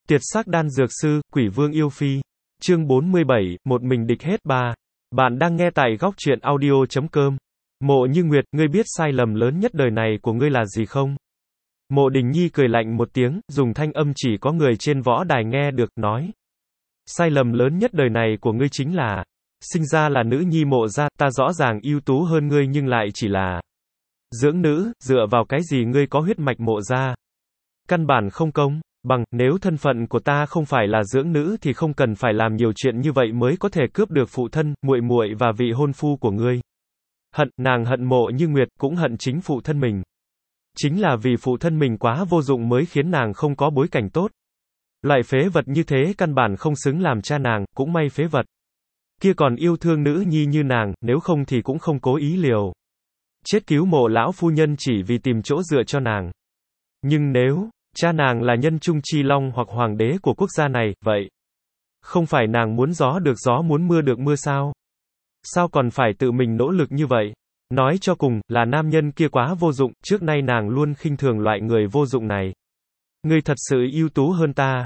Tiệt sắc đan dược sư, quỷ vương yêu phi. Chương 47, một mình địch hết ba. Bạn đang nghe tại góc truyện audio.com. Mộ Như Nguyệt, ngươi biết sai lầm lớn nhất đời này của ngươi là gì không? Mộ Đình Nhi cười lạnh một tiếng, dùng thanh âm chỉ có người trên võ đài nghe được, nói. Sai lầm lớn nhất đời này của ngươi chính là sinh ra là nữ nhi Mộ gia, ta rõ ràng ưu tú hơn ngươi nhưng lại chỉ là dưỡng nữ, dựa vào cái gì ngươi có huyết mạch Mộ gia? Căn bản không công bằng, nếu thân phận của ta không phải là dưỡng nữ thì không cần phải làm nhiều chuyện như vậy mới có thể cướp được phụ thân, muội muội và vị hôn phu của ngươi. Nàng hận Mộ Như Nguyệt, cũng hận chính phụ thân mình. Chính là vì phụ thân mình quá vô dụng mới khiến nàng không có bối cảnh tốt. Loại phế vật như thế căn bản không xứng làm cha nàng, cũng may phế vật kia còn yêu thương nữ nhi như nàng, nếu không thì cũng không cố ý liều chết cứu Mộ lão phu nhân chỉ vì tìm chỗ dựa cho nàng. Nhưng nếu cha nàng là nhân trung chi long hoặc hoàng đế của quốc gia này, vậy không phải nàng muốn gió được gió muốn mưa được mưa sao? Sao còn phải tự mình nỗ lực như vậy? Nói cho cùng, là nam nhân kia quá vô dụng, trước nay nàng luôn khinh thường loại người vô dụng này. Ngươi thật sự ưu tú hơn ta.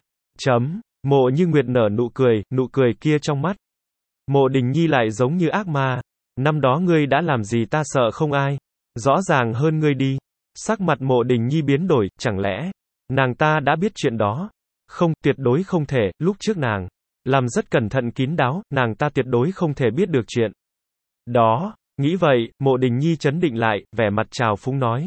Mộ Như Nguyệt nở nụ cười kia trong mắt Mộ Đình Nhi lại giống như ác ma. Năm đó ngươi đã làm gì ta sợ không ai? Rõ ràng hơn ngươi đi. Sắc mặt Mộ Đình Nhi biến đổi, chẳng lẽ nàng ta đã biết chuyện đó? Không, tuyệt đối không thể, lúc trước nàng làm rất cẩn thận kín đáo, nàng ta tuyệt đối không thể biết được chuyện đó. Nghĩ vậy, Mộ Đình Nhi trấn định lại, vẻ mặt trào phúng nói.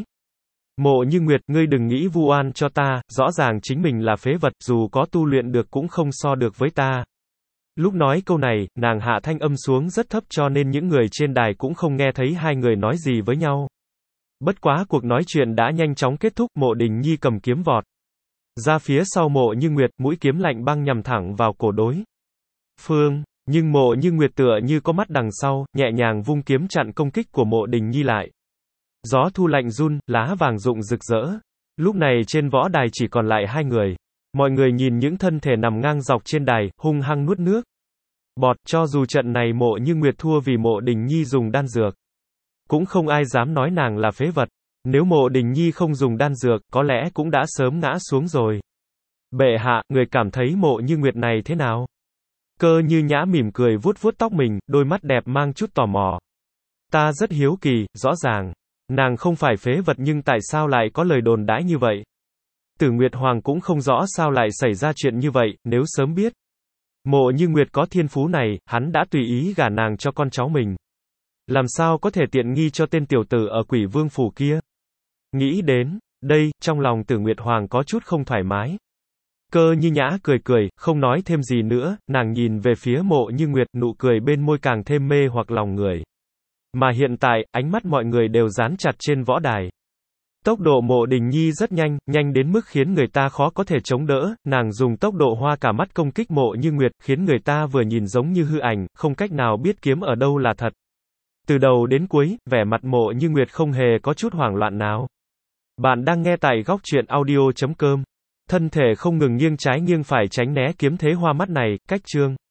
Mộ Như Nguyệt, ngươi đừng nghĩ vu oan cho ta, rõ ràng chính mình là phế vật, dù có tu luyện được cũng không so được với ta. Lúc nói câu này, nàng hạ thanh âm xuống rất thấp cho nên những người trên đài cũng không nghe thấy hai người nói gì với nhau. Bất quá cuộc nói chuyện đã nhanh chóng kết thúc, Mộ Đình Nhi cầm kiếm vọt ra phía sau Mộ Như Nguyệt, mũi kiếm lạnh băng nhằm thẳng vào cổ đối phương. Nhưng Mộ Như Nguyệt tựa như có mắt đằng sau, nhẹ nhàng vung kiếm chặn công kích của Mộ Đình Nhi lại. Gió thu lạnh run, lá vàng rụng rực rỡ. Lúc này trên võ đài chỉ còn lại hai người. Mọi người nhìn những thân thể nằm ngang dọc trên đài, hung hăng nuốt nước bọt. Cho dù trận này Mộ Như Nguyệt thua vì Mộ Đình Nhi dùng đan dược, cũng không ai dám nói nàng là phế vật. Nếu Mộ Đình Nhi không dùng đan dược, có lẽ cũng đã sớm ngã xuống rồi. Bệ hạ, người cảm thấy Mộ Như Nguyệt này thế nào? Cơ Như Nhã mỉm cười vuốt vuốt tóc mình, đôi mắt đẹp mang chút tò mò. Ta rất hiếu kỳ, rõ ràng nàng không phải phế vật nhưng tại sao lại có lời đồn đãi như vậy? Tử Nguyệt Hoàng cũng không rõ sao lại xảy ra chuyện như vậy, nếu sớm biết Mộ Như Nguyệt có thiên phú này, hắn đã tùy ý gả nàng cho con cháu mình. Làm sao có thể tiện nghi cho tên tiểu tử ở Quỷ Vương phủ kia? Nghĩ đến đây, trong lòng Tử Nguyệt Hoàng có chút không thoải mái. Cơ Như Nhã cười, không nói thêm gì nữa, nàng nhìn về phía Mộ Như Nguyệt, nụ cười bên môi càng thêm mê hoặc lòng người. Mà hiện tại, ánh mắt mọi người đều dán chặt trên võ đài. Tốc độ Mộ Đình Nhi rất nhanh, nhanh đến mức khiến người ta khó có thể chống đỡ, nàng dùng tốc độ hoa cả mắt công kích Mộ Như Nguyệt, khiến người ta vừa nhìn giống như hư ảnh, không cách nào biết kiếm ở đâu là thật. Từ đầu đến cuối, vẻ mặt Mộ Như Nguyệt không hề có chút hoảng loạn nào. Bạn đang nghe tại góc truyện audio.com. Thân thể không ngừng nghiêng trái nghiêng phải tránh né kiếm thế hoa mắt này, cách chương